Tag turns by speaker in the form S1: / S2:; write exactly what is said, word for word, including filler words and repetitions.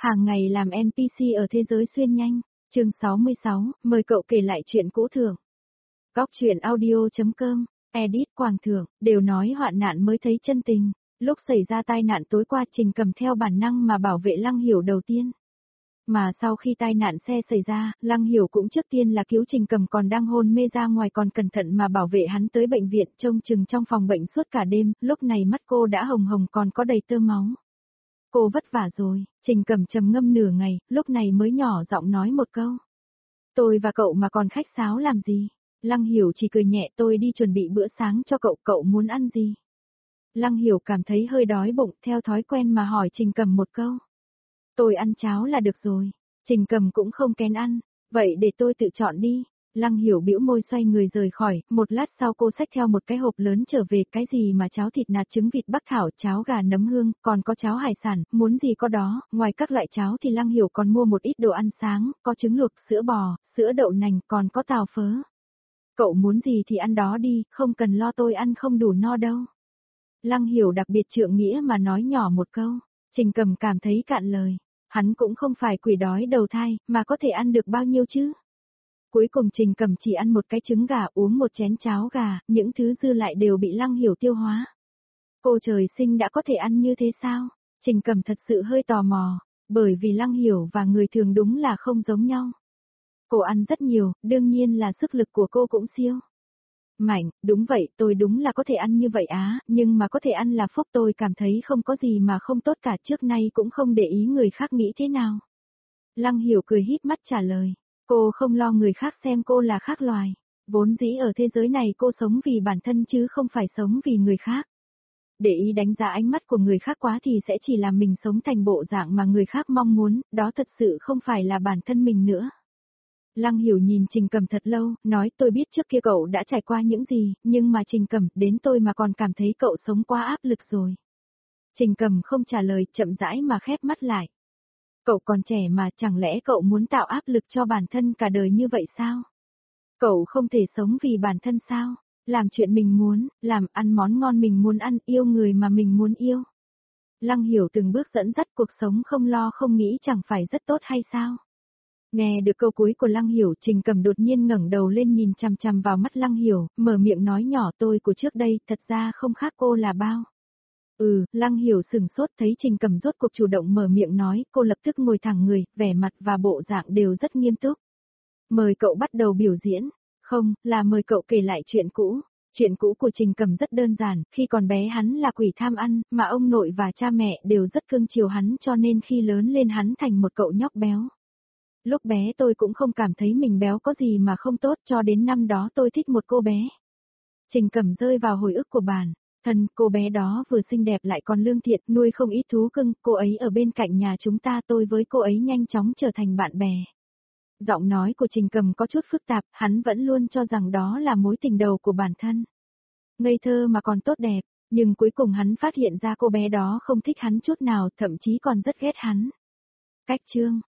S1: Hàng ngày làm en pê xê ở thế giới xuyên nhanh. Chương sáu mươi sáu, mời cậu kể lại chuyện cũ thưởng. Góc truyện audio.com, edit Quảng Thưởng, đều nói hoạn nạn mới thấy chân tình. Lúc xảy ra tai nạn tối qua Trình cầm theo bản năng mà bảo vệ Lăng Hiểu đầu tiên. Mà sau khi tai nạn xe xảy ra, Lăng Hiểu cũng trước tiên là cứu Trình cầm còn đang hôn mê ra ngoài còn cẩn thận mà bảo vệ hắn tới bệnh viện trông chừng trong phòng bệnh suốt cả đêm, lúc này mắt cô đã hồng hồng còn có đầy tơ máu. Cô vất vả rồi, Trình cầm trầm ngâm nửa ngày, lúc này mới nhỏ giọng nói một câu. Tôi và cậu mà còn khách sáo làm gì? Lăng Hiểu chỉ cười nhẹ, tôi đi chuẩn bị bữa sáng cho cậu, cậu muốn ăn gì? Lăng Hiểu cảm thấy hơi đói bụng, theo thói quen mà hỏi Trình cầm một câu. Tôi ăn cháo là được rồi. Trình cầm cũng không kén ăn, vậy để tôi tự chọn đi. Lăng Hiểu bĩu môi xoay người rời khỏi, một lát sau cô xách theo một cái hộp lớn trở về, cái gì mà cháo thịt nạc trứng vịt bắc thảo, cháo gà nấm hương, còn có cháo hải sản, muốn gì có đó, ngoài các loại cháo thì Lăng Hiểu còn mua một ít đồ ăn sáng, có trứng luộc, sữa bò, sữa đậu nành, còn có tàu phớ. Cậu muốn gì thì ăn đó đi, không cần lo tôi ăn không đủ no đâu. Lăng Hiểu đặc biệt trượng nghĩa mà nói nhỏ một câu, Trình cầm cảm thấy cạn lời. Hắn cũng không phải quỷ đói đầu thai, mà có thể ăn được bao nhiêu chứ? Cuối cùng Trình cầm chỉ ăn một cái trứng gà, uống một chén cháo gà, những thứ dư lại đều bị Lăng Hiểu tiêu hóa. Cô trời sinh đã có thể ăn như thế sao? Trình cầm thật sự hơi tò mò, bởi vì Lăng Hiểu và người thường đúng là không giống nhau. Cô ăn rất nhiều, đương nhiên là sức lực của cô cũng siêu mạnh, đúng vậy, tôi đúng là có thể ăn như vậy á, nhưng mà có thể ăn là phúc, tôi cảm thấy không có gì mà không tốt cả, trước nay cũng không để ý người khác nghĩ thế nào. Lăng Hiểu cười híp mắt trả lời, cô không lo người khác xem cô là khác loài, vốn dĩ ở thế giới này cô sống vì bản thân chứ không phải sống vì người khác. Để ý đánh giá ánh mắt của người khác quá thì sẽ chỉ làm mình sống thành bộ dạng mà người khác mong muốn, đó thật sự không phải là bản thân mình nữa. Lăng Hiểu nhìn Trình cầm thật lâu, nói tôi biết trước kia cậu đã trải qua những gì, nhưng mà Trình cầm, đến tôi mà còn cảm thấy cậu sống quá áp lực rồi. Trình cầm không trả lời, chậm rãi mà khép mắt lại. Cậu còn trẻ mà, chẳng lẽ cậu muốn tạo áp lực cho bản thân cả đời như vậy sao? Cậu không thể sống vì bản thân sao? Làm chuyện mình muốn, làm ăn món ngon mình muốn ăn, yêu người mà mình muốn yêu. Lăng Hiểu từng bước dẫn dắt cuộc sống không lo không nghĩ chẳng phải rất tốt hay sao? Nghe được câu cuối của Lăng Hiểu, Trình cầm đột nhiên ngẩng đầu lên nhìn chằm chằm vào mắt Lăng Hiểu, mở miệng nói nhỏ, tôi của trước đây, thật ra không khác cô là bao. Ừ, Lăng Hiểu sừng sốt thấy Trình cầm rốt cuộc chủ động mở miệng nói, cô lập tức ngồi thẳng người, vẻ mặt và bộ dạng đều rất nghiêm túc. Mời cậu bắt đầu biểu diễn, không, là mời cậu kể lại chuyện cũ. Chuyện cũ của Trình cầm rất đơn giản, khi còn bé hắn là quỷ tham ăn, mà ông nội và cha mẹ đều rất cưng chiều hắn cho nên khi lớn lên hắn thành một cậu nhóc béo. Lúc bé tôi cũng không cảm thấy mình béo có gì mà không tốt, cho đến năm đó tôi thích một cô bé. Trình cầm rơi vào hồi ức của bản thân, cô bé đó vừa xinh đẹp lại còn lương thiện, nuôi không ít thú cưng, cô ấy ở bên cạnh nhà chúng ta, tôi với cô ấy nhanh chóng trở thành bạn bè. Giọng nói của Trình cầm có chút phức tạp, hắn vẫn luôn cho rằng đó là mối tình đầu của bản thân. Ngây thơ mà còn tốt đẹp, nhưng cuối cùng hắn phát hiện ra cô bé đó không thích hắn chút nào, thậm chí còn rất ghét hắn. Cách chương